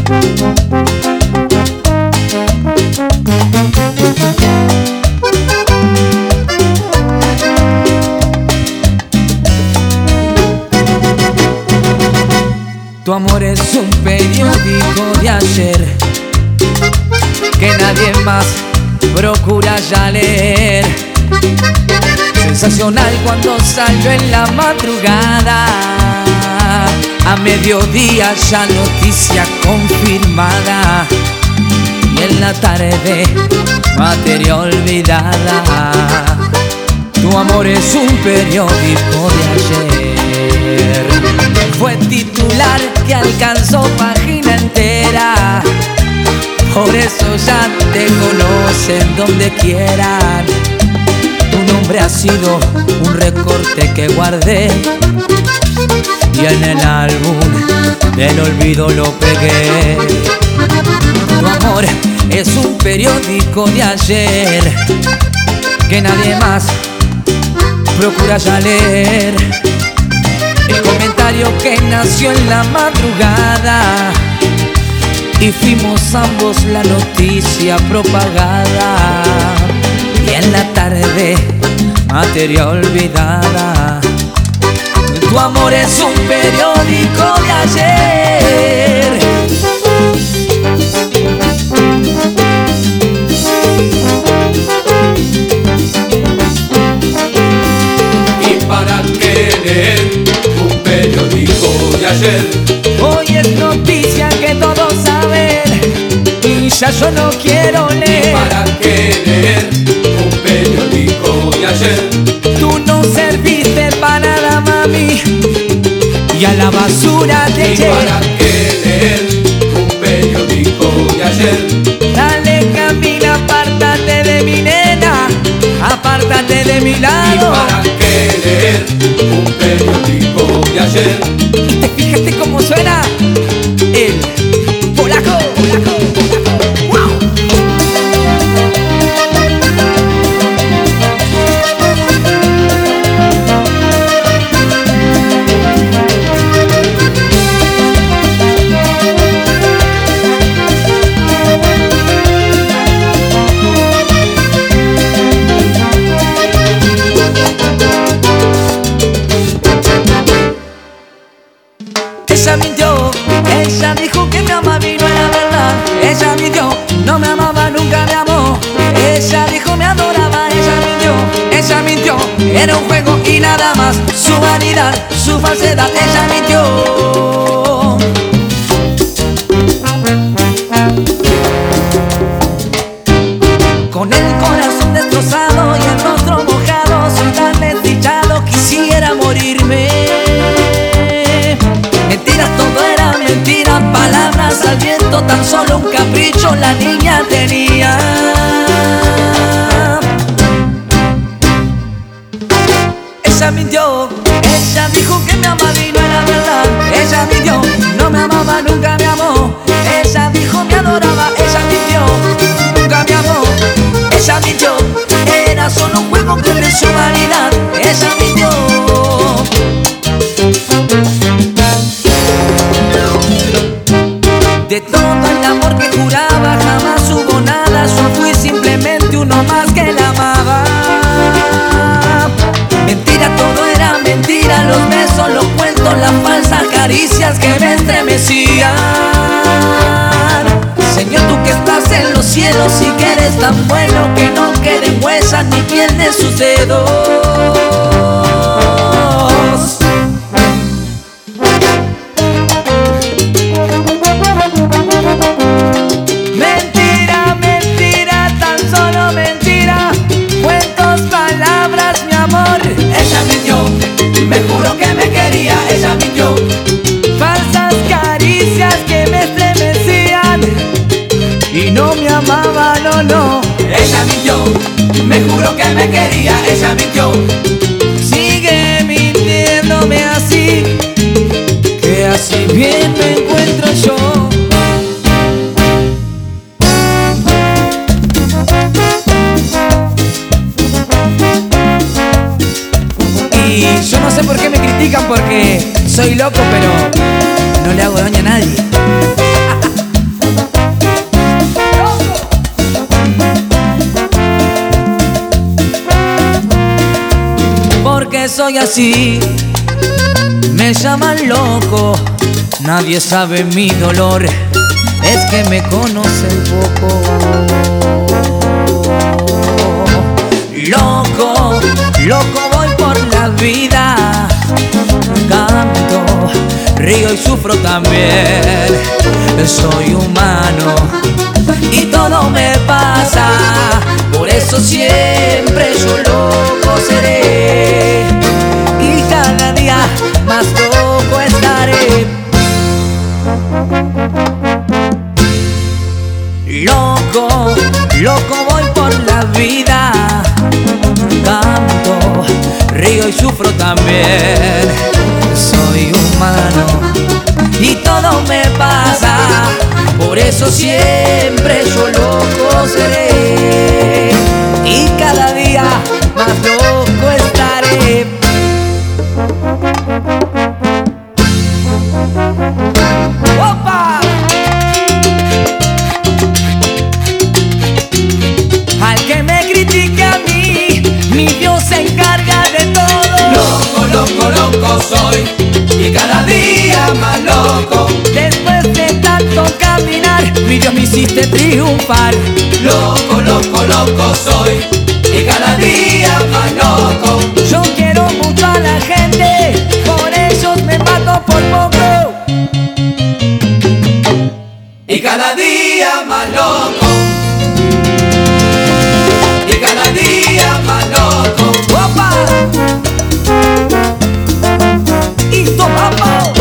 Tu amor es un periódico de ayer que nadie más procura ya leer. Sensacional cuando salió en la madrugada, a mediodía ya noticia confirmada, y en la tarde materia olvidada. Tu amor es un periódico de ayer, fue titular que alcanzó página entera. Por eso ya te conocen donde quieran. Tu nombre ha sido un recorte que guardé, y en el álbum del olvido lo pegué. Tu amor es un periódico de ayer que nadie más procura ya leer. El comentario que nació en la madrugada, y fuimos ambos la noticia propagada, y en la tarde materia olvidada. Tu amor es un periódico de ayer. ¿Y para qué leer un periódico de ayer? Hoy es noticia que todos saben, y ya yo no quiero leer. ¿Y para qué leer un periódico de ayer? Tú no serviste para nada, mami, y a la basura te ¿Y para qué leer un periódico de ayer? Dale, camina, apártate de mi nena, apártate de mi lado. ¿Y para qué leer un periódico de ayer? ¿Te fijaste cómo suena? El polaco, polaco, polaco. ¡Wow! Ella mintió, ella dijo que me amaba y no era verdad. Ella mintió, no me amaba, nunca me amó. Ella dijo me adoraba, ella mintió, era un juego y nada más. Su vanidad, su falsedad, ella mintió. Con el corazón destrozado y el rostro mojado, soy tan desdichado, quisiera morirme. Mentiras, todo era mentira, palabras al viento, tan solo un capricho la niña tenía. Ella mintió, ella dijo que me amaba y no era verdad. Ella mintió, no me amaba, nunca me amó. Ella dijo me adoraba, ella mintió, nunca me amó. Ella mintió, era solo un juego que de su vanidad. Ella mintió. De todo el amor que juraba jamás hubo nada. Yo fui simplemente uno más que la amaba. Mentira, todo era mentira, los besos, los cuentos, las falsas caricias que me estremecían. Señor, tú que estás en los cielos y que eres tan bueno, que no queden huellas ni piel de sus dedos. Mentira, mentira, tan solo mentira, cuentos, palabras, mi amor. Ella mintió, me juró que me quería, ella mintió. Falsas caricias que me estremecían y no me amaba, no, no. Ella mintió, me juró que me quería, ella mintió. Sigue mintiéndome así, que así bien me encuentro yo. Y yo no sé por qué me critican, porque soy loco, pero no le hago daño a nadie. soy así. Me llaman loco, nadie sabe mi dolor, es que me conocen poco. Loco, loco voy por la vida, canto, río y sufro también. Soy humano y todo me pasa, por eso siempre yo loco seré. Y cada día más loco estaré. Loco, loco voy por la vida, canto, río y sufro también. Soy humano y todo me pasa, por eso siempre yo loco seré. Y cada día más loco estaré. ¡Opa! Al que me critique a mí, mi Dios se encarga de todo. Loco, loco, loco soy, y cada día más loco. Después de tanto caminar, mi Dios me hiciste triunfar. Loco, loco, loco soy, y cada día más loco. Yo quiero mucho a la gente, por ellos me mato por poco. Y cada día más loco. Y cada día más loco. ¡Opa! ¡Y tomamos!